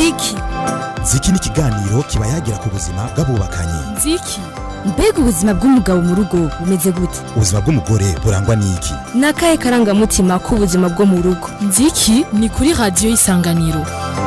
Nziki ni ikiganiro kiba yagira ku buzima bw'abubakanye. Nziki mbega ubuzima bw'umugabo mu rugo bumeze gute? Ubuzima bw'umugore burangwa n'iki? Nakaye karangamutima k'ubuzima bwo mu rugo. Nziki ni kuri radio Isanganiro.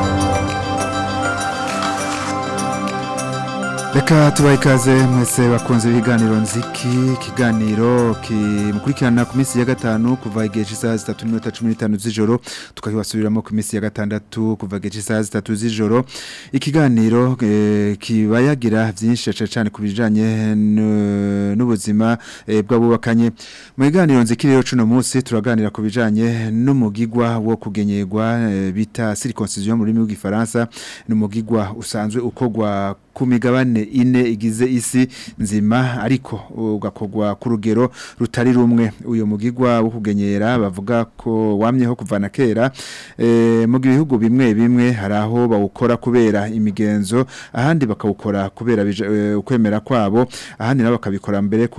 Reka tubaye ikaze mwese bakunze ibiganiro Nziki, ikiganiro mukurikirana ku minsi ya gatanu kuva igihe cy'isaha 3:15 z'ijoro tukabasubiriramo ku minsi ya gatandatu kuva igihe cy'isaha 3 z'ijoro. Ikiganiro kiba yagira byinshi cyane ku bijanye n'ubuzima bw'abubakanye. Mu biganiro Nziki rero cuno munsi turaganira ku bijanye n'umugigwa wo kugenyerwa bita circoncision mu rurimi rw'igifaransa. N'umugigwa usanzwe ukogwa ku migabane ine igize isi nzima ariko ugakogwa ku rugero rutari rumwe. Uyo mugigwa wo kugenyera bavuga ko wamyeho kuvana kera mu bihugu bimwe bimwe haraho bawukora kubera imigenzo, ahandi bakawukora kubera ukwemera kwabo, ahandi nabo bakabikora mbere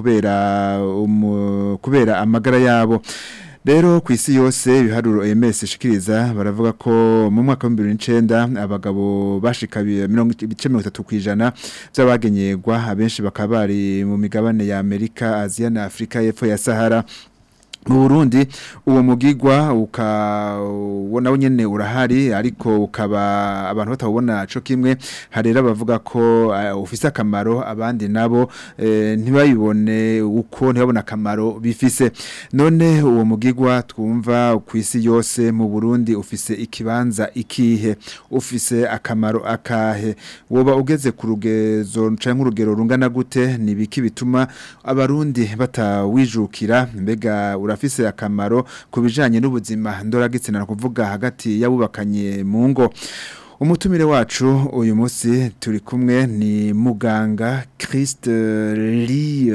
kubera amagara yabo. Rero ku isi yose ibiharuro OMS ishikiriza baravuga ko mu mwaka wa 2009 abagabo bashika 30% by'abagenyerwa, abenshi bakaba bari mu migabane ya Amerika, Asia na Afrika y'epfo ya Sahara. Mu Burundi uwo mugigwa ukabona nyene urahari ariko ukaba abantu batabona cyo kimwe. Harera bavuga ko ufise akamaro, abandi nabo ntibayibone uko ntibabona akamaro bifise. None uwo mugigwa twumva ku isi yose mu Burundi ufise ikibanza ikihe, ufise akamaro akahe, woba ugeze ku rugezo canke urugero rungana gute? Ni biki bituma abarundi batawijukira? Mbega urafise akamaro kubijanye n'ubuzima ndoragitsina kuvuga hagati yabubakanye mu ngo? Umutumire wacu uyu munsi turi kumwe ni muganga Christ-Lie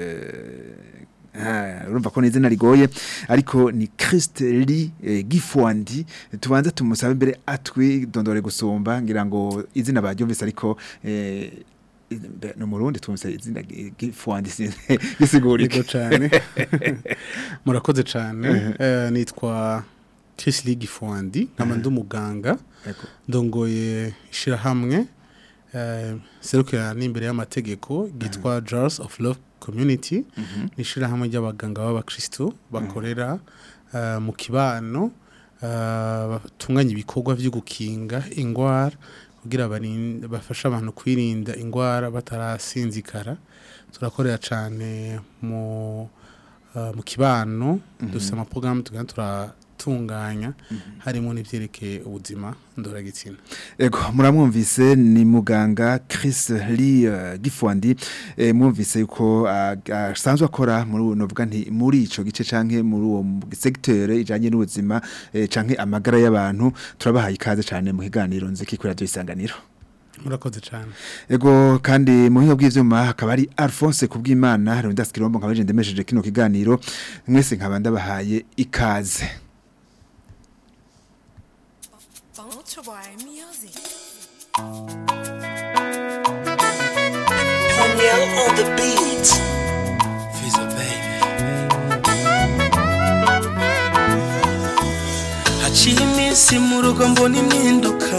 urumva ko n'izina rigoye ariko ni Christ-Lie Gifwandi. Tubanza tumusabe mbere atwidondore gusumba, ngira ngo izina baryumvise ariko no murundi tumse izina Gifwandi gisigurike cyane. Murakoze cyane. Nitwa Christ-Lie Gifwandi, nkaba ndumuganga ndongoye ishirahamwe serukira n'imbere y'amategeko gitwa Jars of Love Community. Ishirahamwe ry'abaganga b'abakristo bakorera mu kibano, batunganya ibikorwa byo gukinga ingwara kugira bafasha abantu kwirinda ingwara batarasinzikara. Turakorera cyane mu kibano, dufite amaprogramme turatunganya harimo n'ivyerekeye ubuzima ndoragitsina. Ego muramwumvise ni muganga Christ-Lie Gifwandi. Mwumvise yuko asanzwe akora muri ico gice canke muri uwo secteur ijanye n'ubuzima canke amagara y'abantu. Turabahaye ikaze cyane mu kiganiro Nziki kuri Radio Isanganiro. Murakoze cyane. Ego kandi mu hiyo bw'ivyuma akaba ari Alphonse Kubwimana Rondas Kirombo, nkabaje ndemesheje kino kiganiro. Mwese nkaba ndabahaye ikaze. Daniel on the beat. Fizzo baby. Hachimisi mu rugo mbona impinduka,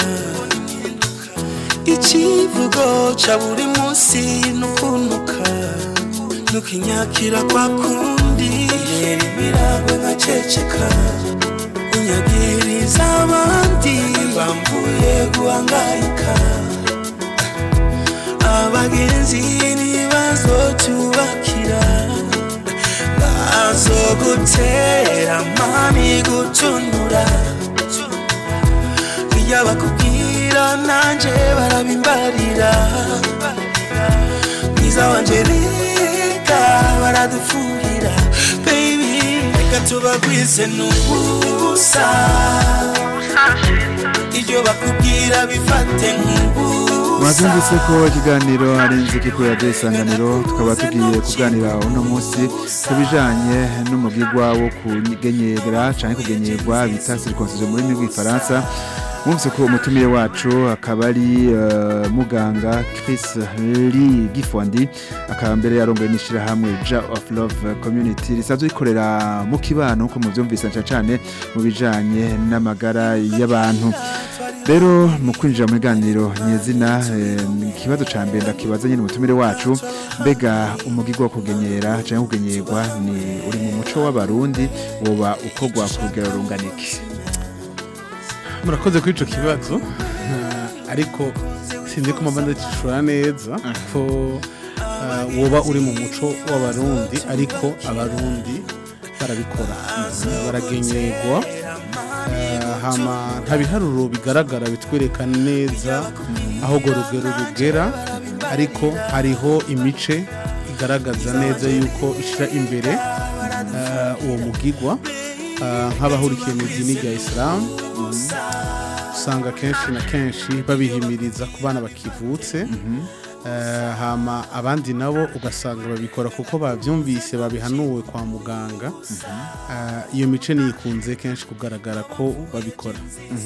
ikivugo cha buri munsi nukunuka, nukinyakira kwa kundi yeri biragwe nkaceceka, unyagiriza abandi bambuye guhangayika. Abagenzi ntibazotubakira, bazogutera mami gutunura. Iyo bakubwira nanje barabimbarira, mwiza wanje reka baradufuhira. Baby reka tubagwize n'ubusa, iyo bakubwira bifate nk'ubusa. Mwazumvise ko ikiganiro ari Nziki kuri Radio Isanganiro. Tukaba tugiye kuganira uno munsi kubijanye n'umugigwa wo kugenyera canke kugenyerwa bita circoncision muri rw'ifaransa. Mwumvise ko umutumire wacu akaba ari muganga Christ-Lie Gifwandi, akaba mbere yarongoye n'ishirahamwe Jars of Love Community risanzwe rikorera mu kibano ko muvyumvise cyane mu bijanye n'amagara y'abantu. rero mu kwinjira mu biganiro nyezina ikibazo ca mbere ndakibaza nyine umutumire wacu mbega umugirwa wo kugenyera canke kugenyerwa ni uri mu muco w'abarundi woba ukogwa ku rugero runganiki? murakoze kuri ico kibazo ariko sinzi ko mabanda cishura neza ko woba uri mu muco w'abarundi ariko abarundi barabikora baragenyerwa hama nta biharuro bigaragara bitwereka neza aho rugero rugera ariko hariho imice igaragaza neza yuko ishira imbere uwo mugigwa nk'abahurikiye mu idini rya Islam usanga kenshi na kenshi babihimiriza ku bana bakivutse hama abandi nabo ugasanga babikora kuko bavyumvise babihanuwe kwa muganga iyo mice nikunze kenshi kugaragara ko babikora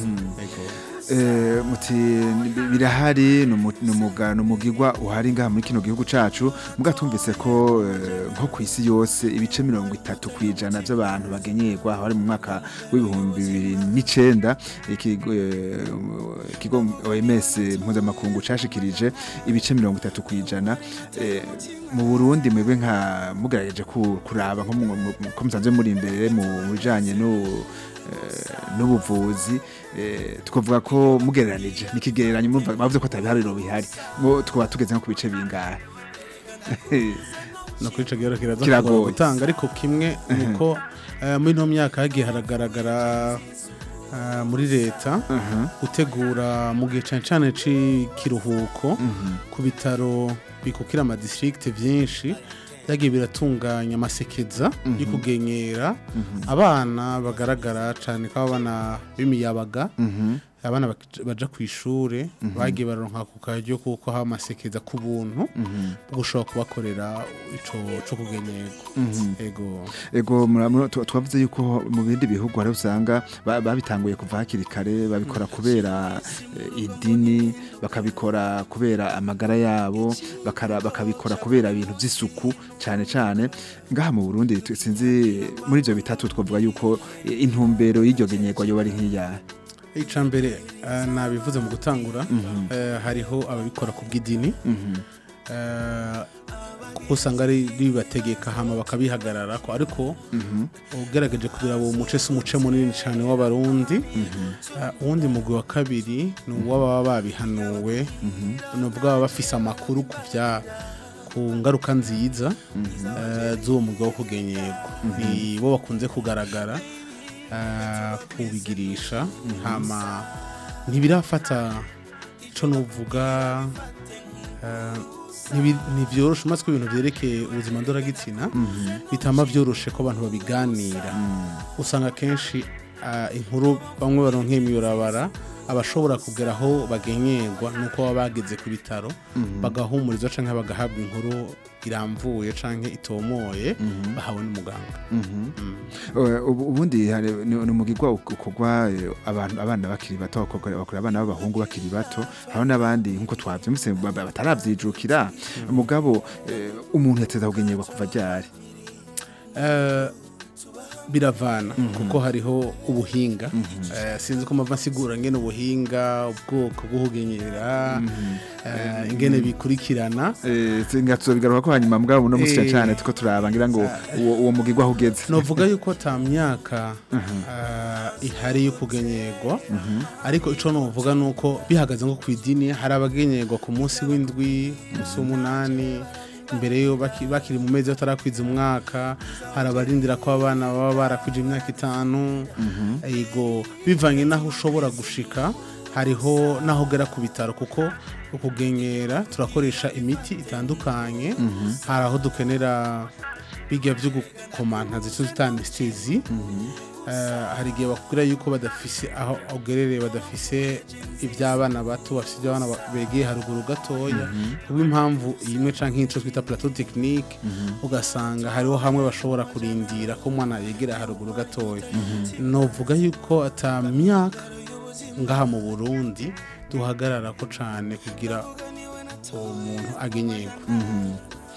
muti birahari numugirwa uhari ngaha muri kino gihugu cacu mugatumvise ko nko kwisi yose ibice 30% by'abantu bagenyerwa hari mu mwaka w'ibihumbi 2009 ikigo OMS mpuzamakungu cashikirije ibice 30% mu Burundi mwebwe nka mugerageje kuraba nko musanzwe muri imbere mu bijanye n'ubuvuzi tukavuga ko mugereranije nikigereranyo bavuze ko atabihariro bihari ngo tukaba tugeze nko ku bice bingahe no kwica kiraza gutanga ariko kimwe nuko muri no myaka yagiye haragaragara muri leta gutegura mu gihe cyane cy'ikiruhuko ku bitaro bikukira ama district byinshi yagiye biratunganya amasekeza yo kugenyera abana bagaragara cyane ko abana b'imiyabaga abana baja ku ishure bagiye baronka ku karyo kuko ha amasekeza ku buntu gushobora kubakorera ico cyo kugenyerwa ego twavuze yuko mu bindi bihugu hari usanga babitanguye kuva hakiri kare babikora kubera idini bakabikora kubera amagara yabo bakabikora kubera ibintu by'isuku cyane ngaha mu Burundi sinzi muri ivyo bitatu twavuga yuko intumbero y'iryo genyerwa yo bari nk'iya icambere nabivuze mu gutangura hariho ababikora ku bw'idini kuko usanga ari bibategeka hama bakabihagarara ko ariko ugerageje kugira abo umuce munini cyane w'abarundi uwundi mugwi wa kabiri ni uw'ababa babihanuwe n'ubwo baba bafise amakuru ku ngaruka nziza z'uwo mugwi wo kugenyerwa ni bo bakunze kugaragara kubigirisha hama ntibirafata ico novuga ntibyoroshe umaze ko ibintu byerekeye ubuzima ndoragitsina bitama byoroshe ko abantu babiganira usanga kenshi inkuru bamwe baronkeye imiyorabara abashobora kugera aho bagenyerwa nuko baba bageze ku bitaro bagahumurizwa canke bagahabwa inkuru iramvuye canke itomoye bahawe n'umuganga ubundi ni umugirwa ukogwa abana bakiri bato bakora abana b'abahungu bakiri bato hari n'abandi nkuko twavyumvise bataravyijukira umugabo umuntu yateza kugenyerwa kuva ryari biravana kuko hariho ubuhinga sinzi ko mava sigura ngene ubuhinga ubwoko bwo kugenyera ingene bikurikirana singatso bigaruka ko hanyuma mbwa no musya cyane tuko turabangira ngo uwo mugirwa ahugeze novuga yuko ta myaka ihari yo kugenyerwa ariko ico novuga nuko bihagaze ngo kwidini hari abagenyerwa ku munsi w'indwi munsi w'umunani imbere yo bakiri mu mezi atarakwiza umwaka harabarindira ko abana baba barakwije imyaka 5 ego bivanye naho ushobora gushika hariho naho gera ku bitaro kuko ukugenyera turakoresha imiti itandukanye haraho dukenera bijya byo gukomanta zitwa anesthesia hari gihe bakubwira yuko badafise aho ogerere badafise iby'abana bato bafise abana begeye haruguru gatoya kuko impamvu imwe canke inco twita plateau technique ugasanga hariho hamwe bashobora kurindira ko mwana yegera haruguru gatoya novuga yuko ata myaka ngaha mu Burundi duhagarara ko cane kugira umuntu agenyerwa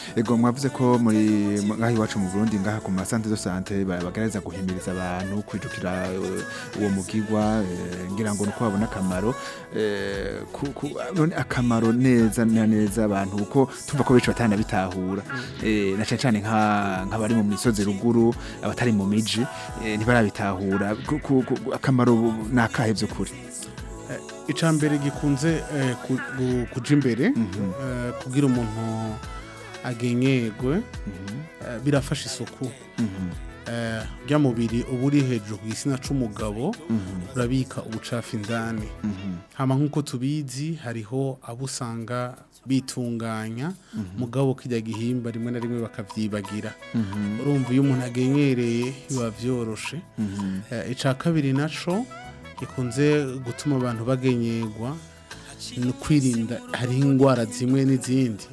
Ego mwavuze ko muri ngaho iwacu mu Burundi ngaha ku masante de sante bagaragaza guhimiriza abantu kwijukira uwo mugigwa ngira ngo nuko babona akamaro none akamaro neza neza abantu uko tumva ko bice batana bitahura na cyane nk'abari mu misozi ruguru abatari mu miji ntibarabitahura akamaro nakahevye kuri icambere gikunze kuja imbere kugira umuntu agenyegwe birafasha isuku rya mubiri uburi hejuru ku gisina c'umugabo urabika ubucafu indani hama nkuko tubizi hariho abusanga bitunganya mugabo kijya gihimba rimwe na rimwe bakavyibagira urumva iyo umuntu agenyereye biba vyoroshe ica kabiri naco ikunze gutuma abantu bagenyegwa no kwirinda hari ingwara zimwe n'izindi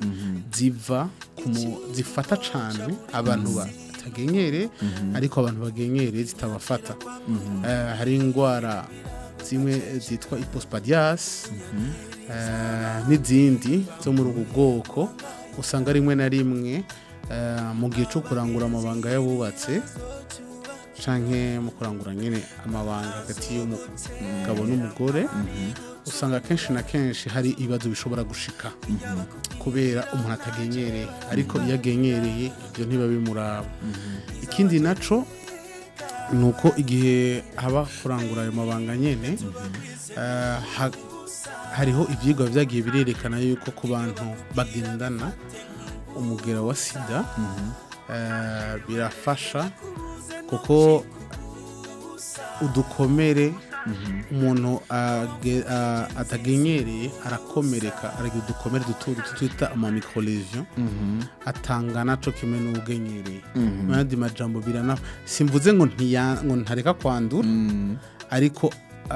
zifata cyane abantu batagenyere ariko abantu bagenyere zitabafata hari ingwara zimwe zitwa hypospadias n'izindi zo muri ubu bwoko usanga rimwe na rimwe mu gihe cyo kurangura amabanga y'abubatse canke mu kurangura nyene amabanga hagati y'umugabo n'umugore usanga kenshi na kenshi hari ibibazo bishobora gushika kubera umuntu atagenyereye ariko iyo agenyereye ibyo ntiba bimuraba ikindi naco nuko igihe haba kurangura ayo mabanga nyene hariho ivyigwa vyagiye birerekana yuko ku bantu bagendana umugera wa sida birafasha kuko udukomere umuntu atagenyereye arakomereka aragira udukomere duto twita ama microlesion atangana co kimwe n'ugenyereye mu yandi majambo birana simvuze ngo ntareka kwandura ariko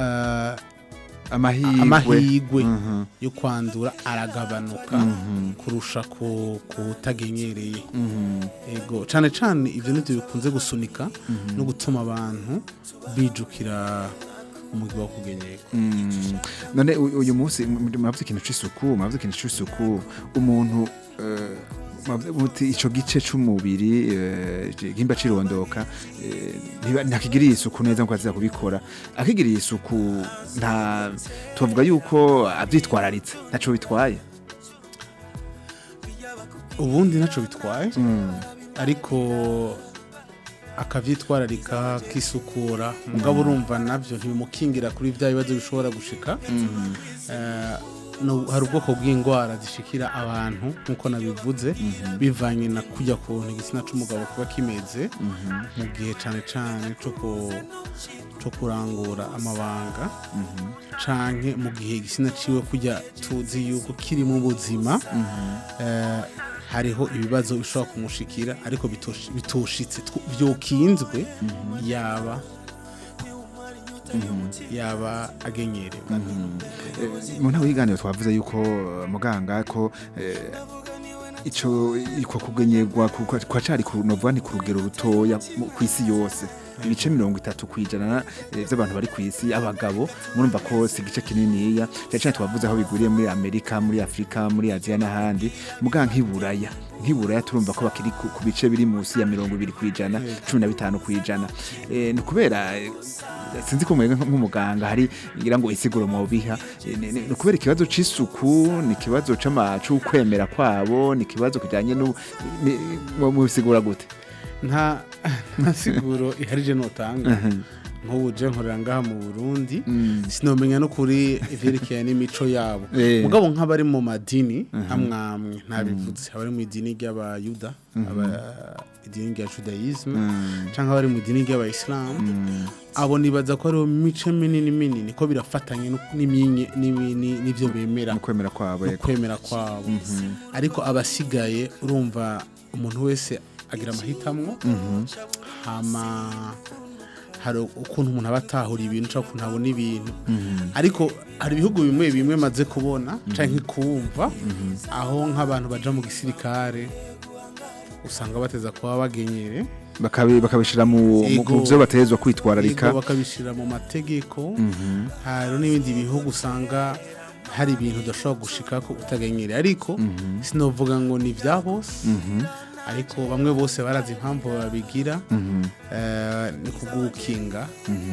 amahigwe yo kwandura aragabanuka kurusha kutagenyereye ego cyane cyane ivyo nivyo bikunze gusunika no gutuma abantu bijukira umugwi wa kugenyeka none uyu munsi mwavuze ikintu c'isuku umuntu muti ico gice c'umubiri gimba cirondoka ntakigiriye isuku neza ngo aziza kubikora akigiriye isuku nta tuvuga yuko avyitwararitse ntaco bitwaye ubundi ntaco bitwaye ariko akavyitwararika kisukura mugabo urumva navyo ntibimukingira kuri vya bibazo bishobora gushika hari ubwoko bw'indwara zishikira abantu nkuko nabivuze bivanye na kujya ku igitsina c'umugabo kuba kimeze mu gihe cane cyo kurangura amabanga canke mu gihe igitsina ciwe kujya tuzi yuko kiri mu buzima hariho ibibazo bishobora kumushikira ariko bitoshitse byokinzwe yaba agenyerewe mu ntawe yiganiro twavuze yuko muganga ko iko kugenyerwa kwa cari kunovani ku rugero rutoya ku isi yose ibice 30% by'abantu bari ku isi abagabo murumva ko sigice kininiya cyane twavuze aho biguriye muri Amerika muri Afrika muri Asia n'ahandi muganga nk'iburaya turumva ko bakiri ku bice biri munsi ya 20% 15% no kubera sinzi ko mwega nk'umuganga hari ngira ngo isiguro mu biha no kubera ikibazo c'isuku ni kibazo c'amacu kwemera kwabo ni kibazo kijanye mu bisigura gute nta siguro iharije notanga nk'ubuje nkorera ngaha mu Burundi sinomenya no kuri ivyerekeye n'imico yabo mugabo nk'abari mu madini amwamwe ntabivuze abari mu idini ry'abayuda idini rya Judaism canke abari mu idini ry'abayislam abo nibaza ko ari mice minini ko birafatanye n'ivyo bemera kwemera kwabo ariko abasigaye urumva umuntu wese agira amahitamwo hama hari ukuntu umuntu abatahura ibintu cyangwa ukuntu abona ibintu ariko hari ibihugu bimwe maze kubona canke kumva aho nk'abantu baja mu gisirikare usanga bateza kuba bagenyere bakabishira mu byo batezwa kwitwararika bakabishira mu mategeko hari n'ibindi bihugu usanga hari ibintu udashobora gushika ko utagenyereye ariko sinovuga ngo ni vya bose ariko bamwe bose barazi impamvu babigira ni kugukinga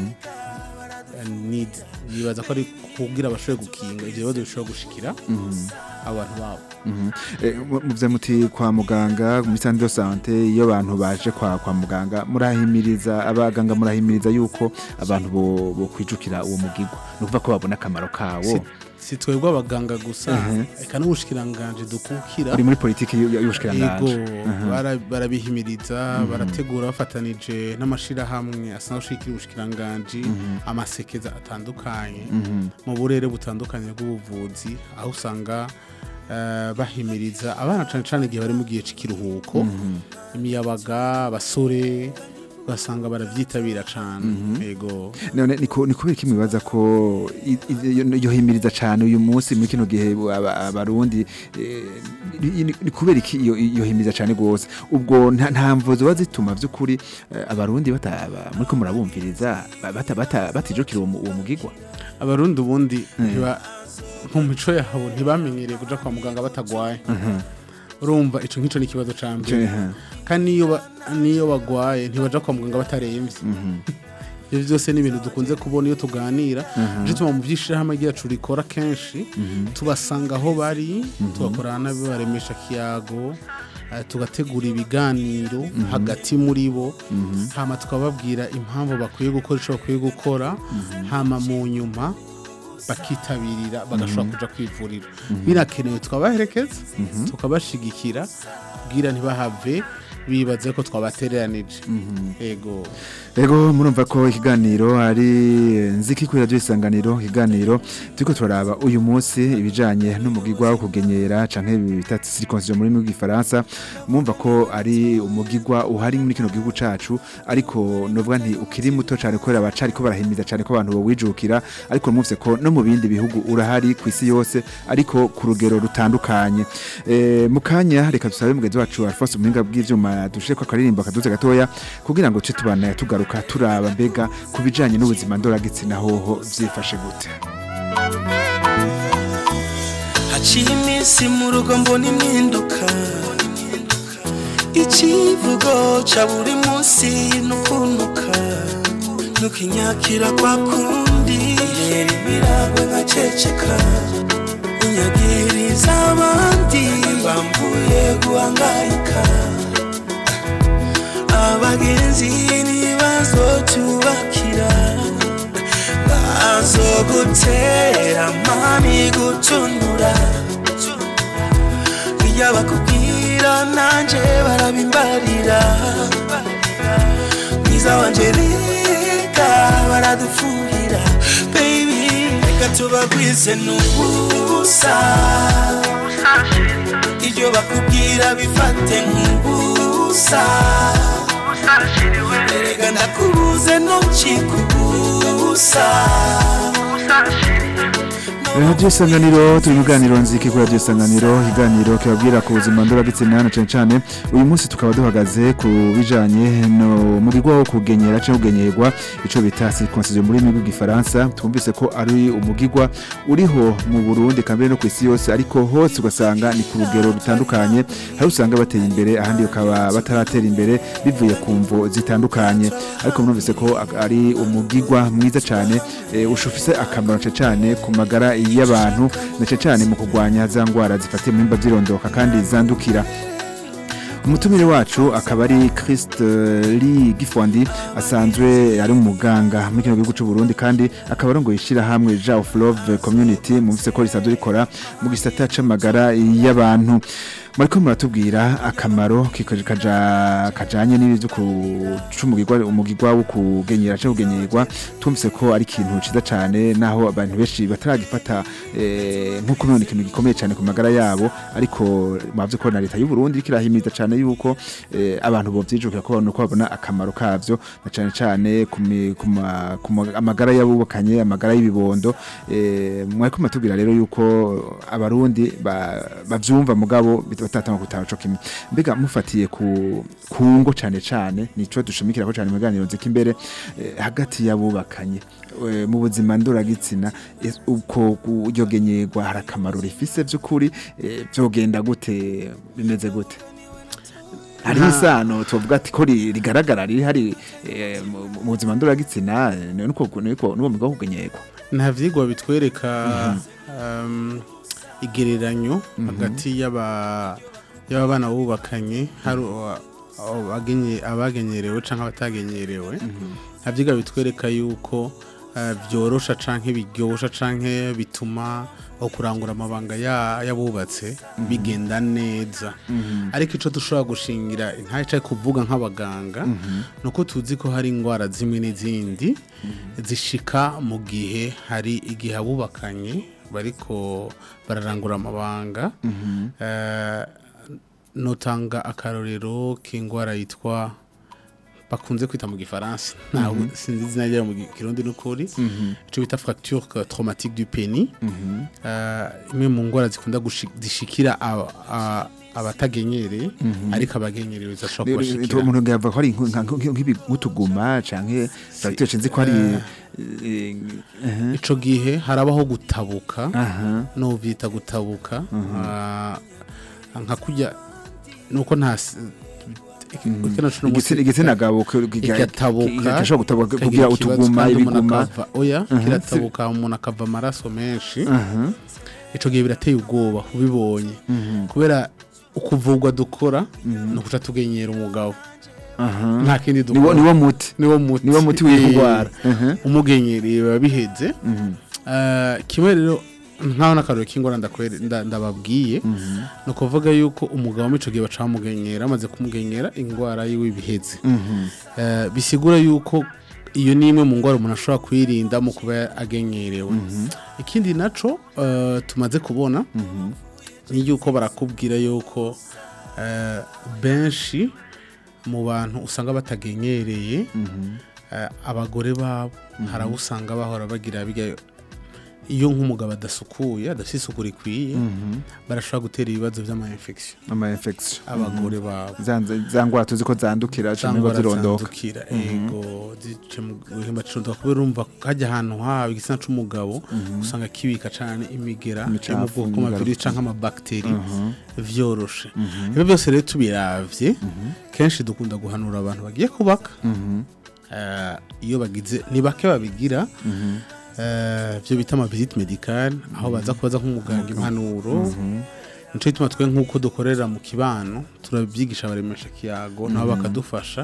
nibaza ko ari kugira bashobore gukinga ivyo bibazo bishobora gushikira abantu babo muvye muti kwa muganga muri centre de santé iyo abantu baje kwa muganga murahimiriza abaganga murahimiriza yuko abantu bo kwijukira uwo mugigwa nukuva ko babona akamaro kawo si twebwe abaganga gusa eka n'ubushikiranganje dukukira uri muri politiki y'ubushikiranganje barabihimiriza barategura bafatanije n'amashirahamwe asanzwe ashikira ubushikiranganje amasekeza atandukanye mu burere butandukanye bw'ubuvuzi aho usanga bahimiriza abana cane igihe bari mu gihe c'ikiruhuko imiyabaga abasore basanga baravyitabira cane yego none ni kubera iki mwibaza ko iyo himiriza cane uyu munsi muri kino gihe abarundi ni kubera iki iyo himiriza cane gose ubwo nta mvuzo bazituma vy'ukuri abarundi muri ko murabumviriza batijukira uwo mugigwa abarundi ubundi mu mico yabo ntibamenyereye kuja kwa muganga batagwaye urumva ico nkico n'ikibazo cambe kandi niyo bagwaye ntibaja kwa muganga bataremvye ivyo byose ni ibintu dukunze kubona iyo tuganira je tuma mu vyishirahamwe ryacu rikora kenshi tubasanga aho bari tubakorana baremesha kiyago tugategura ibiganiro hagati muri bo hama tukababwira impamvu bakwiye gukora ico bakwiye gukora hama mu nyuma bakitabirira bagashobora kuja kwivurira birakenewe twabaherekeza tukabashigikira kugira ntibahave bibaze ko twabatereranije ego murumva ko ikiganiro ari nziki kuri radio Isanganiro ikiganiro turiko turaraba uyu munsi ibijanye n'umugigwa wo kugenyera canke bita circoncision muri mu gifaransa mumva ko ari umugigwa uhari muri kino gihugu cacu ariko novuga nti ukiri muto cane ko abacari ko barahimiza cane ko abantu bo wijukira ariko muvye ko no mu bindi bihugu urahari kwisi yose ariko ku rugero rutandukanye mukanya reka dusabe mugezi wacu Alphonse Muhinga bw'ivyuma dushire ko akaririmba kaduze gatoya kugira ngo ce tubana tugaruka turaba mbega kubijanye n'ubuzima ndoragitsina hoho vyifashe gute haciye iminsi mu rugo mbona impinduka ikivugo ca buri munsi nukunuka nukinyakira kwa kundi yera ibiragwe nkaceceka unyagiriza abandi bambuye guhangayika abagenzi ntibazotubakira bazogutera mami gutunura iyo bakubwira nanje barabimbarira mwiza wanje reka baradufuhira baby reka tubagwize n'ubusa iyo bakubwira bifate nk'ubusa erega ndakubuze ntukikubusa Radio Isanganiro turi muganiro nziki kuri Radio Isanganiro iganiro kibabwira ku buzima ndoragitsina na cane uyu munsi tukaba duhagaze ku bijanye no mu bigwa wo kugenyera cyangwa kugenyerwa ico bita circoncision muri mu gifaransa twumvise ko ari umugigwa uriho mu Burundi kambere no kwisi yose ariko hose ugasanga ni ku rugero rutandukanye hari usanga bateye imbere ahandi ukaba bataratera imbere bivuye ku mvo zitandukanye ariko mwumvise ko ari umugigwa mwiza cyane ushufise akamaro cyane ku magara y'abantu nace cyane mu kugwanya za ngwara zifatiye mu mba zirondoka kandi zandukira umutumire wacu akaba ari Christ Li Gifondi asanzwe ari umuganga muri kino gihugu cy'u Burundi kandi akaba arongoye ishira hamwe Ja of Love Community mu bisekora isanzwe rikora mu gisata c'amagara y'abantu mariko muratubwira akamaro kajanye n'ibyo umugigwa wo kugenyera cyo kugenyerwa tumvise ko ari ikintu ciza cyane naho abantu benshi bataragifata nkuko none ikintu gikomeye cyane ku magara yabo ariko mavye ko na leta y'u Burundi kirahimiza cyane yuko abantu bovyijukira ko babona akamaro kavyo na cane cane amagara y'abubakanye amagara y'ibibondo mwari matubwira rero yuko abarundi bavyumva mugabo batatama gutanga co kimwe mbega mufatiye ku ngo cane cane nico dushimikira ko cane muganiro nzika imbere hagati y'abubakanye mu buzima nduragitsina uko uryogenyerwa harakamaro rifise by'ukuri byogenda gute bimeze gute hari isano tuvuga ati ko rigaragara riri hari mu buzima nduragitsina nuko mugabo kugenyerwa nta vyigwa bitwereka igereranyo hagati y'abana bubakanye hari abagenyerewe canke abatagenyerewe nta vyigwa bitwereka yuko byorosha canke biryosha canke bituma kurangura amabanga yabubatse bigenda neza ariko ico dushobora gushingira ntayicaye kuvuga nk'abaganga nuko tuzi ko hari ingwara zimwe n'izindi zishika mu gihe hari igihe abubakanye bariko bararangura amabanga notanga akarorero k'ingwara yitwa bakunze kwita mu gifaransa nawe sinzi izina ryayo mu kirundi n'ukuri ico bita fracture traumatique du pénis imwe mu ngwara zikunda zishikira abatagenyereye ariko abagenyerewe zashobora kubashikira umuntu yava ko ari nk'utuguma canke fracture nzi ko ari ico gihe harabaho gutabuka no vyita gutabuka nka kujya nuko nta igitsina gabo gatabuka kugira utuguma ibiguma oya kiratabuka umuntu akava amaraso menshi ico gihe birateye ubwoba ubibonye kubera ukuvugwa dukora no kuca tugenyera umugabo nta kindi dukora niwo muti w'indwara umugenyereye babiheze kimwe rero nkaho nakarore k'ingora ndababwiye no kuvuga yuko umugabo mico gihe bacamugenyera amaze kumugenyera ingwara yiwe biheze bisigura yuko iyo ni imwe mu ngwara umuntu ashobora kwirinda mu kuba agenyerewe ikindi naco tumaze kubona ni yuko barakubwira yuko benshi mu bantu usanga batagenyereye abagore babo harabusanga bahora bagira biga iyo nk'umugabo adasukuye adafite isuku rikwiye barashobora gutera ibibazo by'ama-infection abagore babo zangwa tuzi ko zandukira cyangwa zirondoka ego zice mu guhimba cirondoka kubera urumva kajya ahantu hawe igitsina c'umugabo usanga kibika cyane imigera mu bwoko bw'amabiri canke amabacteri vyoroshe ibyo byose rero tubiravye kenshi dukunda guhanura abantu bagiye kubaka iyo bagize ni bake babigira byo bita ama visite médicale aho baza kubaza nk'umuganga impanuro nico gituma twe nk'uko dukorera mu kibano turabyigisha abaremesha kiyago nabo bakadufasha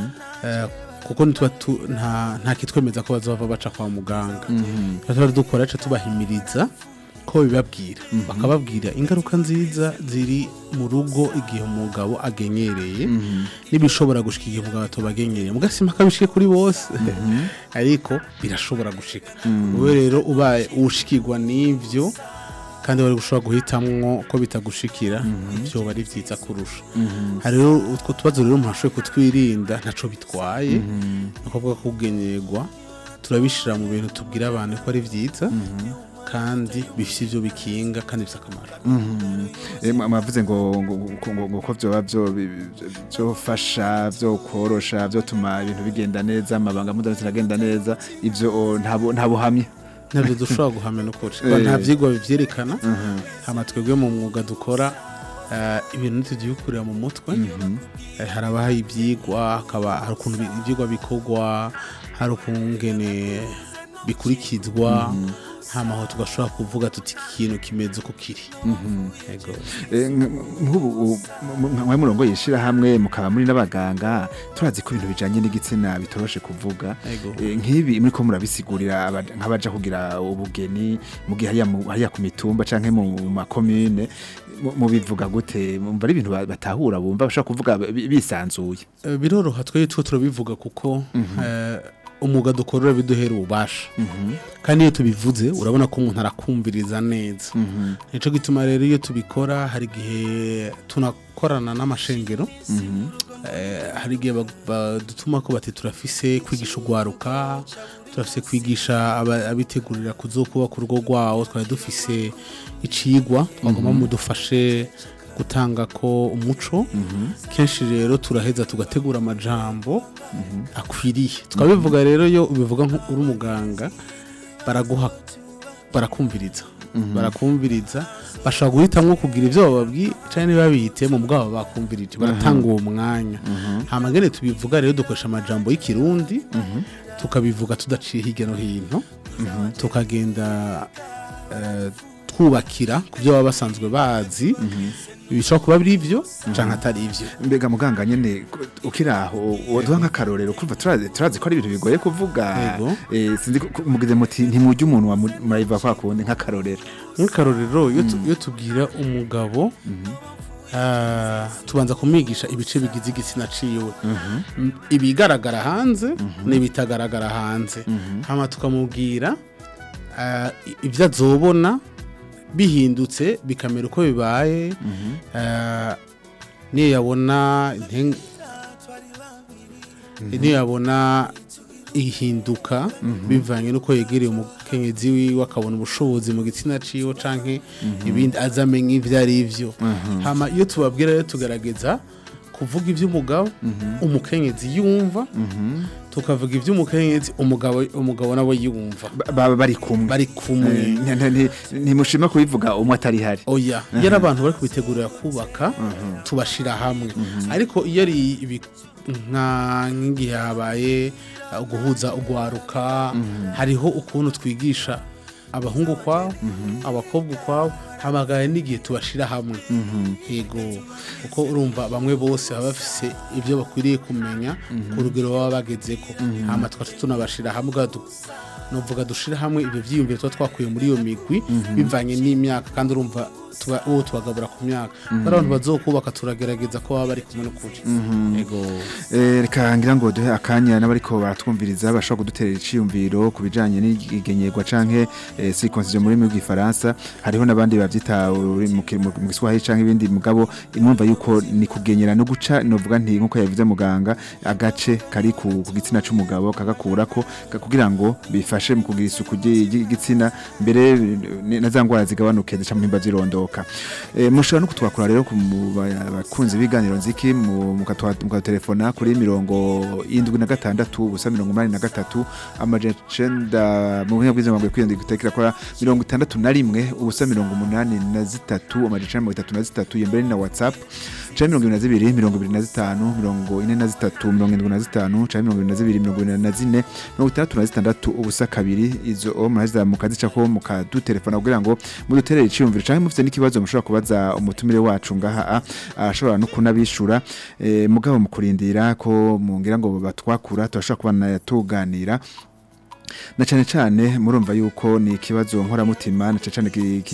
kuko nta kitwemeza ko bazova baca kwa muganga tuba dukora tubahimiriza ko bibabwira bakababwira ingaruka nziza ziri mu rugo igihe umugabo agenyereye nibishobora gushika igihe umugabo atobagenyereye mugasima kabishike kuri bose ariko birashobora gushika wowe rero ubaye ushikirwa n'ivyo kandi wari gushobora guhitamwo ko bitagushikira byo bari vyiza kurusha hari rero utwo tubazo rero umuntu ashoboye kutwirinda ntaco bitwaye nukuvuga ko kugenyerwa turabishira mu bintu tubwira abantu ko ari vyiza kandi bifite ivyo bikinga kandi bifite akamaro amavuze ngo ko byoba byofasha byo korosha byo tuma ibintu bigenda neza amabanga mpuzabitsina agenda neza ivyo nta buhamya nabyo dushobora guhamya no koca nta vyigwa bivyerekana hama twebwe mu mwuga dukora ibintu tugikurira mu mutwe harabaho ivyigwa akaba hari ukuntu ivyigwa bikorwa hari ukungene bikurikizwa hamaho tugashobora kuvuga tuti ikintu kimeze uko kiri yego nk'ubu mwe murongo yishira hamwe mukaba muri n'abaganga turazi ko ibintu bijanye n'igitsina bitoroshe kuvuga nk'ibi muri ko murabisigurira nk'abaja kugira ubugeni mu gihe hariya ku mitumba canke mu makomune mu bivuga gute mumva ari ibintu batahura bumva bashaka kuvuga bisanzuye biroroha twe turabivuga kuko umwuga dukorera biduhera ububasha kandi iyo tubivuze urabona ko umuntu arakumviriza neza nico gituma rero iyo tubikora hari igihe tunakorana n'amashengero hari igihe badutuma ko bati turafise kwigisha ugwaruka turafise kwigisha abitegurira kuzokubaka urugo rwawo twari dufise icigwa twagomba mudufashe gutanga ko umuco kenshi rero turaheza tugategura amajambo akwiriye twabivuga rero yo ubivuga uri umuganga barakumviriza bashobora guhitamwo kugira ivyo bababwiye canke babite mu bwabo bakumvirije baratanga uwo mwanya hamagene tubivuga rero dukoresha amajambo y'ikirundi tukabivuga tudaciye hirya no hino tukagenda twubakira ku byo baba basanzwe bazi bishobora kuba biri ivyo canke atari ivyo. Mbega muganga nyene ukiraho woduha nk'akarorero kumva turazi ko ari ibintu bigoye kuvuga sinzi mugize muti ntimujye umuntu wa murayiva kwa kundi nk'akarorero iyo tubwira umugabo tubanza kumwigisha ibice bigize igitsina ciwe ibigaragara hanze n'ibitagaragara hanze hama tukamubwira ivyo azobona bihindutse bikamera uko bibaye niyo yabona ihinduka bivanye nuko yegereye umukenyezi wiwe akabona ubushobozi mu gitsina ciwe canke ibindi azamenye ivyo ari ivyo hama iyo tubabwira rero tugerageza kuvuga ivy'umugabo umukenyezi yumva tukavuga ivy'umukenyezi umugabo nabo yumva bari kumwe ntimushima kubivuga umwe atari hari oya yari abantu bari kubitegurira kubaka tubashira hamwe ariko iyo ari nk'igihe habaye guhuza ugwaruka hariho ukuntu twigisha abahungu kwabo abakobwa kwabo hamagaye n'igihe tubashira hamwe yego uko urumva bamwe bose baba bafise ibyo bakwiriye kumenya ku rugero baba bagezeko hama twacu tunabashira hamwe novuga dushira hamwe ibyo vyiyumviro twakuye muri iyo migwi bivanye n'imyaka kandi urumva tubagabura ku myaka abantu bazokubaka turagerageza ko baba bari kumwe n'ukuri yego reka ngira ngo duhe akanya n'abariko baratwumviriza bashobora kuduterera iciyumviro ku bijanye n'igenyerwa canke circoncision muri rw'ifaransa hariho n'abandi bavyita mu Giswahili canke ibindi mugabo imwumva yuko ni kugenyera no guca novuga nti nkuko yavuze muganga agace kari ku gitsina c'umugabo kagakurako kugira ngo bifashe mu kugira isuku y'igitsina mbere na zangwara zigabanuke zica mu mpimba zirondoka mushobora no kutwakura rero ku bakunzi biganiro nziki mu telefona kuri 76 ubusa 83 amajecenda mu buhinga bw'izamagwe kwiyandika gutekera kwa 61 ubusa 83 amajecenda 33 yembere na WhatsApp canke 22 25 43 75 canke 22 24 ubusa kabiri izo muraza mukazica ko mukadutelefona kugira ngo muduterere iciyumviro canke mufite n'ikibazo mushobora kubaza umutumire wacu ngaha ashobora no kunabishura mugabo mukurindira ko mungira ngo batwakura turashobora kubana yatuganira na cyane murumva yuko ni ikibazo nkora-mutima na cyane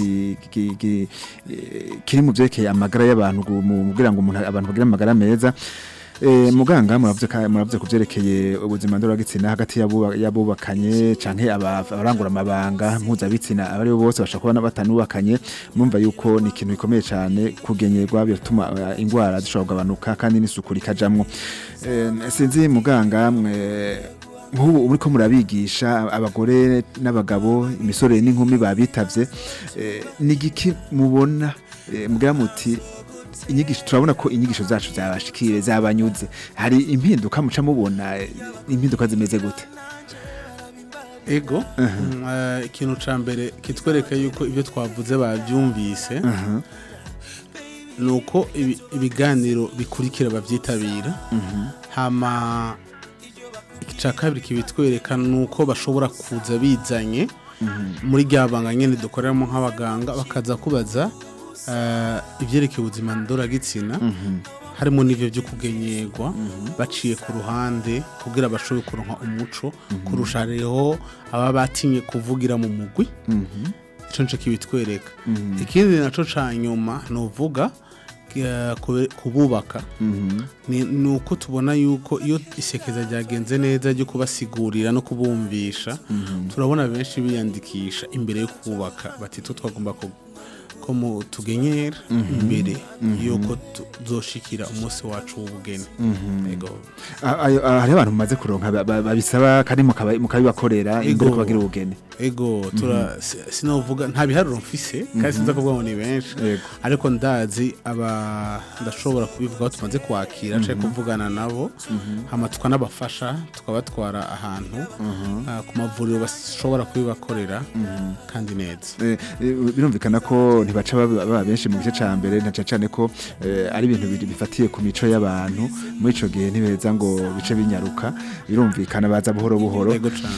kiri mu byerekeye amagara y'abantu kugira ngo abantu bagire amagara meza muganga muravuze kuvyerekeye ubuzima ndoragitsina hagati yabubakanye canke abarangura amabanga mpuzabitsina abari bose bashaka kuba batanubakanye mumva yuko ni ikintu gikomeye cyane kugenyerwa bituma ingwara zishobora kugabanuka kandi n'isuku rikajamwo sinzi muganga nk'ubu uriko murabigisha abagore n'abagabo imisore n'inkumi babitavye ni giki mubona mugira muti inyigisho turabona ko inyigisho zacu zabashikire zabanyuze hari impinduka muca mubona impinduka zimeze gute ego ikintu ca mbere kitwereka yuko ibyo twavuze bavyumvise nuko ibiganiro bikurikira bavyitabira hama ica kabiri kibitwereka nuko bashobora kuza bizanye muri ryabanga nyene dukoreramo nk'abaganga bakaza kubaza ivyerekeye ubuzima ndoragitsina harimo n'ivyo byo kugenyerwa baciye ku ruhande kugira bashobore kuronka umuco kurusha rero aba batinye kuvugira mu mugwi ico nce kibitwereka ikindi naco ca nyuma novuga kububaka ni uko tubona yuko iyo isekeza ryagenze neza ryo kubasigurira no kubumvisha turabona benshi biyandikisha imbere yo kubaka bati twagomba ko tugenyera imbere yuko tuzoshikira umunsi wacu w'ubugeni ego hari abantu mumaze kuronka babisaba kandi mukabibakorera imbere kubagira ubugeni ego sinovuga nta biharuro mfise kandi sinza kuvuga ngo ni benshi ariko ndazi ndashobora kubivuga tumaze kwakira cyangwa kuvugana nabo hama tukanabafasha tukabatwara ahantu ku mavuriro bashobora kubibakorera kandi neza birumvikana ko ntibaca baba benshi mu gice ca mbere na cyane ko ari ibintu bifatiye ku mico y'abantu muri ico gihe ntibeza ngo bice binyaruka birumvikana baza buhoro buhoro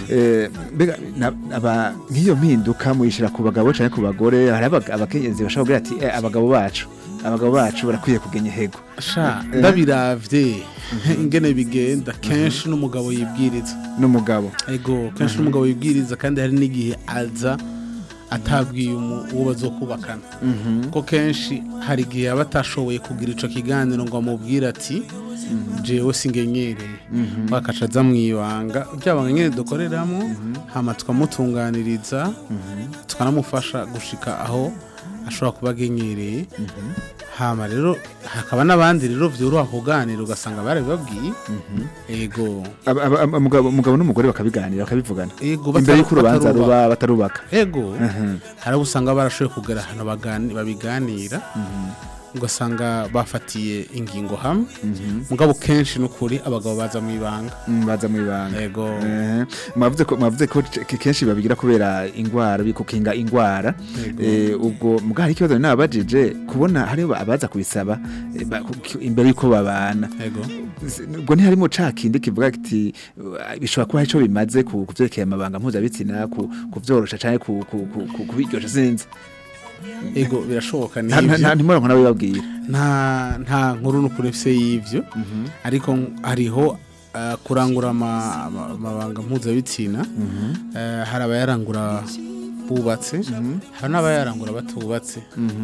nk'iyo mpinduka muyishira ku bagabo cyane ku bagore hari abakenyezi bashobora kugira ati abagabo bacu barakwiye kugenya hego ndabiravye ingene bigenda kenshi n'umugabo yibwiriza kenshi n'umugabo yibwiriza kandi hari n'igihe aza atabwiye uwo bazokubakana ko kenshi hari igihe aba atashoboye kugira ico kiganiro ngo amubwire ati jewe singenyereye bakaca aza mwibanga byabanga nyene dukoreramo hama tukamutunganiriza tukanamufasha gushika aho ashobora kuba agenyereye hama rero hakaba n'abandi rero vyoroha kuganira ugasanga barabibabwiye ego umugabo n'umugore bakabiganira bakabivugana imbere y'uko urubanza ruba batarubaka ego hari usanga barashoboye kugera hano babiganira ugasanga bafatiye ingingo hamwe mugabo kenshi n'ukuri abagabo baza mu ibanga ego mwavuze ko kenshi babigira kubera ingwara bikukinga ingwara ubwo mugabo hari ikibazo nabajije kubona hari abaza kubisaba imbere y'uko babana ubwo ntiharimo cakindi kivuga kiti bishobora kuba ico bimaze kuvyerekeye amabanga mpuzabitsina kuvyorosha canke kubiryosha sinzi ego birashoboka nta ntimora nawe babwira nta nkuru n'ukuri mfise y'ivyo ariko hariho kurangura amabanga mpuzabitsina hari abayarangura bubatse hari n'abayarangura batubatse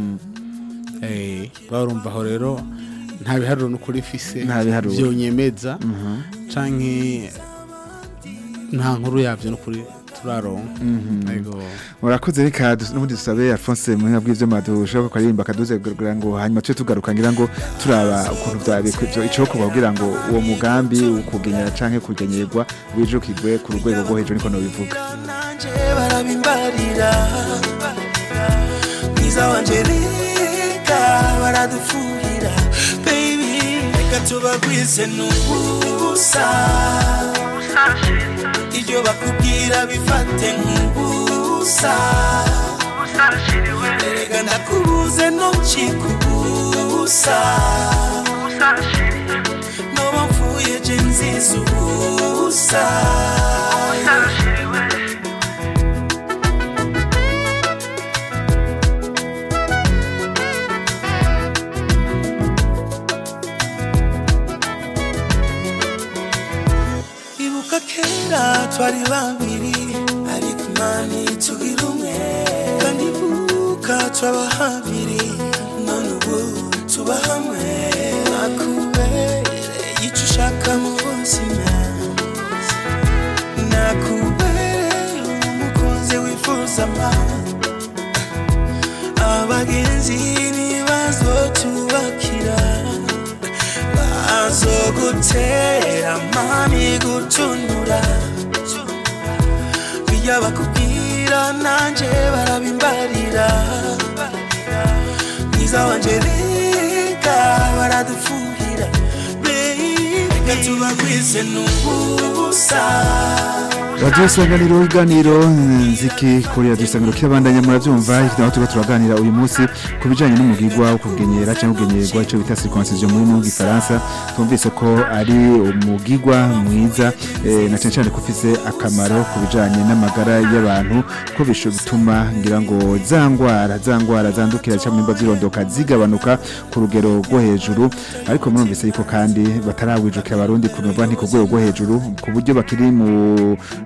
barumva aho rero nta biharuro n'ukuri mfise vyonyemeza canke nta nkuru yavyo n'ukuri murakoze reka n'ubundi dusabe Alphonse muhinga bw'ivyo madushoboka ko aririmba kaduze kugira ngo hanyuma tuje tugaruka ngira ngo turaba ukuntu byabikwe ico kugira ngo uwo mugambi ukugenyera canke kugenyerwa wijukirwe ku rwego rwo hejuru niko no bivuga nanje barabimbarira mwiza wanje reka baradufuhira baby reka tubagwize n'ubusa iyo bakubwira bifate nk'ubusa erega ndakubuze ntukikubusa noba mvuye je nziza ubusa kera twari babiri ariko mani tugira umwe kandi buka twaba habiri none ubu tuba hamwe nakubereye icyo ushaka mu buzima nakubereye umukunzi wifuza abagenzi ntibazotubakira bazogutera mami gutunura iyo bakubwira nanje barabimbarira mwiza wanje reka baradufuhira reka tubagwize n'ubusa Radio Isanganiro iganiro nziki kuri Radio Isanganiro kirabandanya muravyumva aho tuba turaganira uyu munsi kubijanye n'umugirwa wo kugenyera cyangwa kugenyerwa ico bita circoncision muri mu Gifaransa tumvise ko ari umugirwa mwiza na cyane kufise akamaro kubijanye n'amagara y'abantu ko bituma ngira ngo zangwara zandukira cyangwa imba zirondoka zigabanuka ku rugero rwo hejuru ariko murumvise yuko kandi batarawijukira abarundi kunova nti ku rwego rwo hejuru ku buryo bakiri mu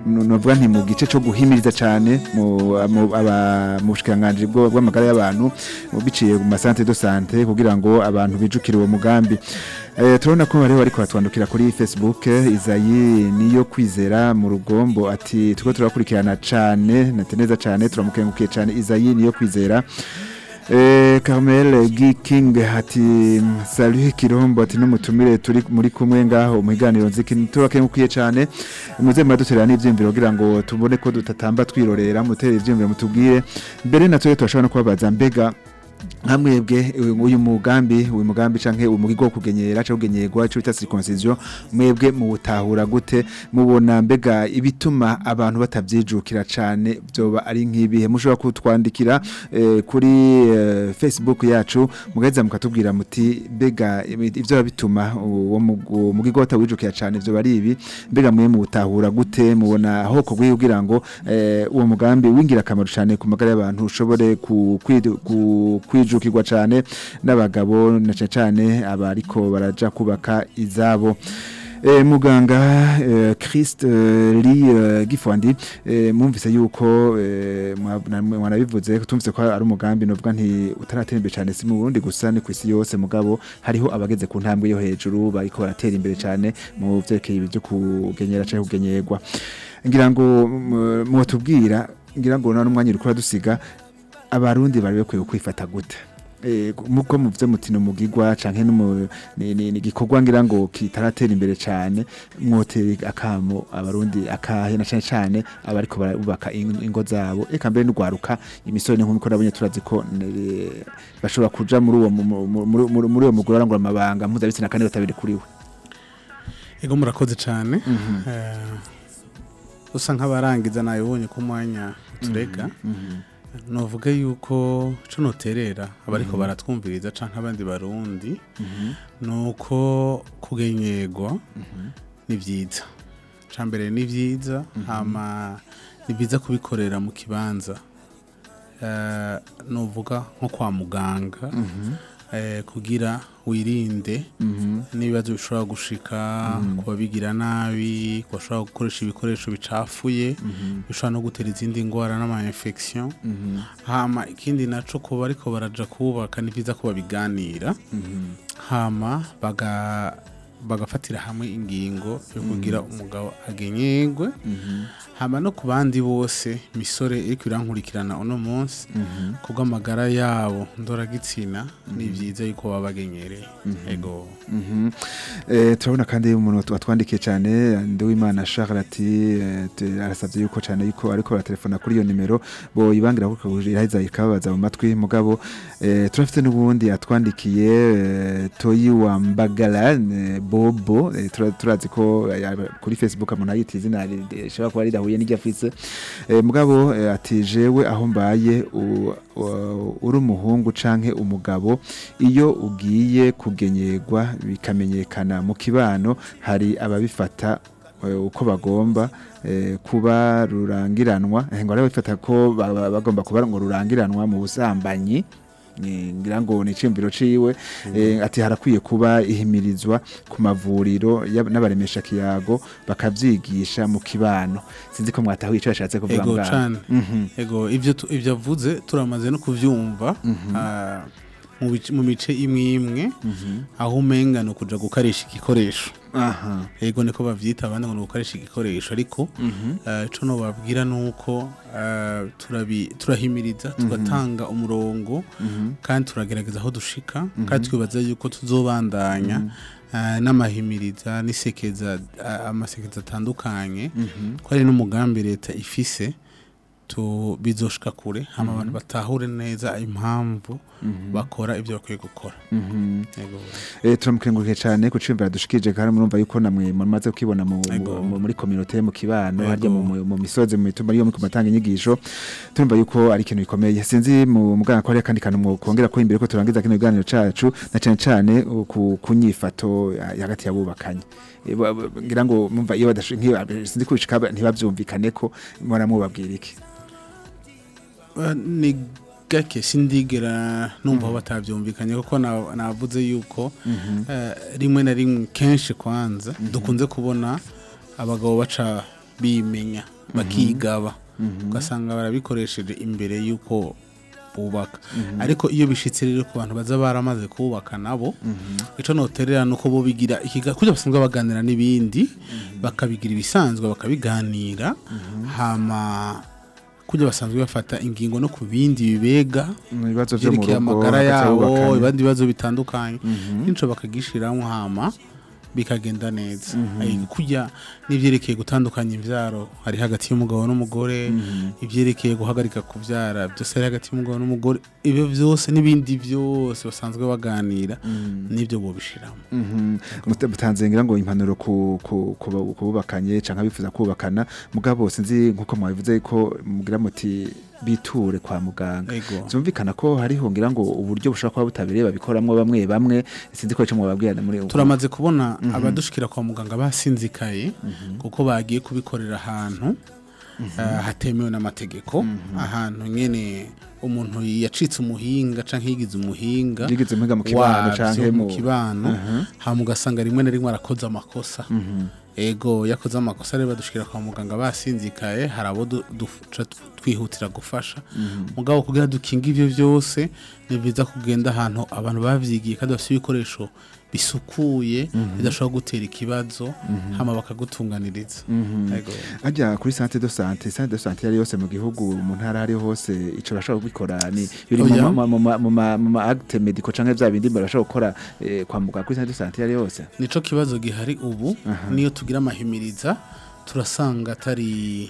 novuga nti mu gice cyo guhimiriza cyane mu bushikanganje bw'amagara y'abantu biciye mu centre de santé kugira ngo abantu bijukire uwo mugambi. Turabona ko bari kwatwandukira kuri Facebook. Izayi niyo kwizera mu rugombo ati tuko turakurikirana cyane nateneza cyane turamukengukiye cyane. Izayi niyo kwizera. Carmel King ati salut Kirombo ati n'umutumire turi muri kumwe ngaho mu higaniro nziki turakengukiye cyane. Muze muraduterera n'ivyimviro kugira ngo tubone ko dutatamba twirorera mutere ivyimviro mutubwire mbere natwe turashobora no kubabaza mbega hamwebwe uyu mugambi canke umugigo kugenyera cyo kugenyerwa cyo bita circoncision mwebwe mu butahura gute mubona mbega ibituma abantu batavyijukira cane byoba ari nkibihe mushobora kutwandikira kuri Facebook yacu mugaheza mukatubwira muti mbega ivyo bituma uwo mugigo batawijukira cane byo bari ibi mbega mwe mu butahura gute mubona aho ko kugira ngo uwo mugambi wingira kamaro cane ku magara y'abantu ushobore kwijukirwa cyane n'abagabo na cyane abariko baraja kubaka izabo. Muganga Christ Li Gifwandi mumvise yuko mwanabivuze tumvise ko ari umugambi novuga nti utaratera imbere cyane si mu Burundi gusa ni kwisi yose mugabo hariho abageze ku ntambwe yo hejuru bariko baratera imbere cyane mu vyerekeye ibyo kugenyera cyangwa kugenyerwa. Ngira ngo mwotubwira ngira ngo none umwanya uriko dusiga abarundi bari bakwiye kwifata gute muko muvye mutino mugigwa canke ni gikorwa ngira ngo kitaratera imbere cyane mwoteri akamo abarundi akahe na cyane abariko barubaka ingo zabo eka mbere n'ugwaruka imisoro n'inkumi ko nabonye turazi ko bashobora kuja muri uwo mugora ngo amabanga mpuzabitsina kandi batabiri kuriwe. Ego murakoze cyane usa nk'abarangiza nayibonye ku mwanya tureka novuga yuko cyo noterera abariko baratwumviriza canke abandi barundi nuko kugenyerwa ni vyiza cambere ni vyiza hama ni vyiza kubikorera mu kibanza novuga nko kwa muganga kugira wirinde n'ibibazo bishobora gushika kubabigira nabi bashobora gukoresha ibikoresho bicafuye bishobora no gutera izindi ngwara n'ama infection hama ikindi naco ko bariko baraja kubaka ni vyiza ko babiganira hama bagafatira hamwe ingingo yo kugira umugabo agenyerwe hama no ku bandi bose misore iriko irankurikirana uno munsi kubwo amagara yabo ndoragitsina ni vyiza yuko babagenyereye. Ego turabona kandi umuntu watwandikiye cyane Nduwimana Charles ati arasavye yuko cyane yuko ariko baratelefona kuri iyo nimero bo ibangira ko iraheza ikabaza mu matwi mugabo turafite n'ubundi yatwandikiye Toyi wa Mbagala Bobo turazi ko kuri Facebook umuntu ayita izina rishobora kuba ridahuye n'iryo afise mugabo ati jewe aho mbaye uri umuhungu canke umugabo iyo ugiye kugenyerwa bikamenyekana mu kibano hari ababifata uko bagomba kuba rurangiranwa ngo ari bifata ko bagomba kuba ngo rurangiranwa mu busambanyi ngira ngo ni cimviro ciwe ati harakwiye kuba ihimirizwa ku mavuriro n'abaremesha kiyago bakavyigisha mu kibano sinzi ko mwataho ico yashatse kuvuga ngana ego ivyo avuze turamaze no kuvyumva mu mice imwe aho umenga no kuja gukarisha igikoresho ego niko bavyita abandi ngo gukarisha igikoresho ariko ico no babwira nuko turahimiriza tugatanga umurongo kandi turagerageza aho dushika kandi twibaza yuko tuzobandanya n'amahimiriza n'isekeza amasekeza atandukanye ko ari n'umugambi leta ifise bizoshika kure hama abantu batahure neza impamvu bakora ibyo bakwiye gukora. Turamukengurukiye cyane kucimbira dushikije kandi murumva yuko namwe mumaze kwibona muri community mu kibano harya mu misozi mu mitumba yo mu kumatanga inyigisho turumva yuko ari ikintu gikomeye sinzi mu muganga ko ari kandi kantu mwokongera ko imbere ko turangiza kino biganiro cacu na cyane kunyifato hagati yabubakanye ngira ngo mumva iyo badashinkiye sinzi kubishika ntibavyumvikane ko mora mubabwira iki ni gake sindigera numva batavyumvikanye kuko navuze yuko rimwe na rimwe kenshi kwanza dukunze kubona abagabo baca bimenya bakigaba ugasanga barabikoresheje imbere y'uko bubaka ariko iyo bishitse rero ku bantu baza baramaze kubaka nabo ico noterera nuko bo bigira kuja basanzwe baganira n'ibindi bakabigira ibisanzwe bakabiganira hama kuja basanzwe bafata ingingo no ku bindi bibega ibibazo byo mu rugo amagara yabo ibandi bibazo bitandukanye nico bakagishiramo hama bikagenda neza kujya n'ivyerekeye gutandukanya imvyaro hari hagati y'umugabo n'umugore ivyerekeye guhagarika kuvyara byose ari hagati y'umugabo n'umugore ibyo byose n'ibindi byose basanzwe baganira n'ibyo bobishiramo mutanze ngira ngo impanuro kububakanye canka bifuza kubakana mugabo sinzi nkuko mwabivuze ko mugira muti biture kwa muganga zumvikana ko hariho ngira ngo uburyo bushaka kuba butabireba babikoramwo bamwe sinzi ko ico mwababwirana muri turamaze kubona abadushikira kwa muganga basinzikaye kuko bagiye kubikorera ahantu hatemewe n'amategeko ahantu nyene umuntu yacitse umuhinga canke yigize umuhinga mu kibano canke mu kibano hamugasanga rimwe na rimwe arakoze amakosa ego yakoze amakosa rero badushikira kwa muganga basinzikaye harabo twihutira gufasha mugabo kugira dukinga ivyo byose nibiza kugenda ahantu abantu bavyigiye kandi bafite ibikoresho bisukuye bidashobora gutera ikibazo hama bakagutunganiriza ego ajya kuri centre de santé yari yose mu gihugu mu ntara hari hose ico bashobora kubikora ni biri mu acte medical canke bya bindi barashobora gukora kwa muganga kuri centre de santé yari yose nico kibazo gihari ubu niyo tugira amahimiriza turasanga atari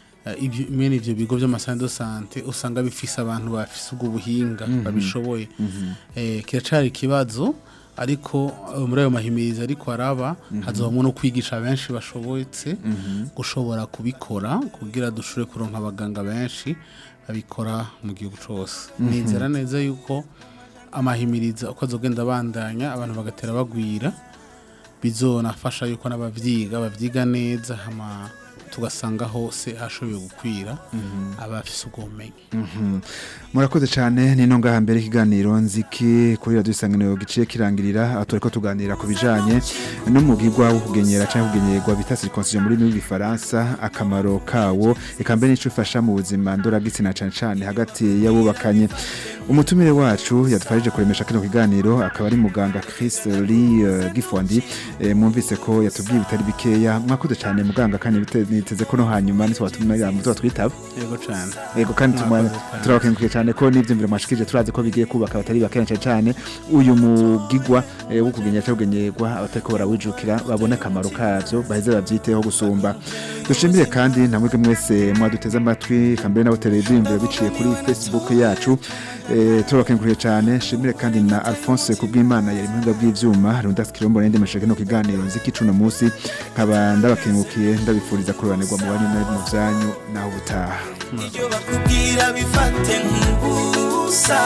imene ivyo bigo by'amasantre de santé usanga bifise abantu bafise ubwo buhinga babishoboye kiracari kibazo ariko muri ayo mahimiriza ariko araba hazobamwe no kwigisha benshi bashoboyetse gushobora kubikora kugira dushobore kuronka abaganga benshi babikora mu gihugu cyose nizera neza yuko amahimiriza uko azogenda bandanya abantu bagatera bagwira bizonafasha yuko bavyiga neza hama tugasanga hose hashoboye gukwira abafise ubumenyi murakoze cyane nino ngaha mbere ikiganiro nziki kuri radio Isanganiro giciye kirangirira atoreko tuganira ku bijanye n'umugirwa wo kugenyera cyangwa kugenyerwa bita circoncision muri n'Igifaransa akamaro kawo ikambere nico ifasha mu buzima ndora gitsina cyane hagati y'abubakanye umutumire wacu yatwarije kuremesha kino kiganiro akaba ari muganga Chris Lee Gifondi mwumvise ko yatubwiye bitari bikeya mwakoze cyane muganga kandi niteze ko no hanyuma nitwatumira mu twitaba yego cyane yego kandi turakenguye cyane ko n'ivyumviro mwashikije turazi ko bigiye kubaka batari bakenshi cyane uyu mugigwa wo kugenya cy'ugenyerwa abatako barawijukira babone akamaro kavyo baheze bavyiteho gusumba dushimire kandi namwege mwese mwaduteze amatwi kambere nabo televiziyo biciye kuri Facebook yacu turakenguye cyane shimire kandi na Alphonse kubw'Imana yari mu bw'ivyuma rundas kirombo nende mashege no kiganiro nziki cuno musi nkaba ndabakengukiye ndabifuriza kuranirwa mu bandi mu byanyu naho butaha iyo bakubwira bifate nk'ubusa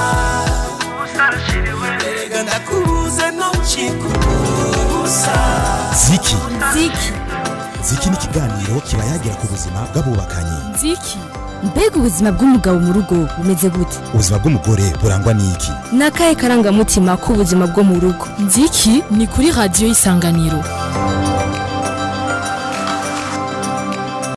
erega nakubuze no chikubusa ziki ni ikiganiro kiba yagira ku buzima bw'abubakanye Ziki mbega ubuzima bw'umugabo mu rugo bumeze gute ubuzima bw'umugore burangwa n'iki nakaye karangamutima k'ubuzima bwo mu rugo Ziki ni kuri radio Isanganiro.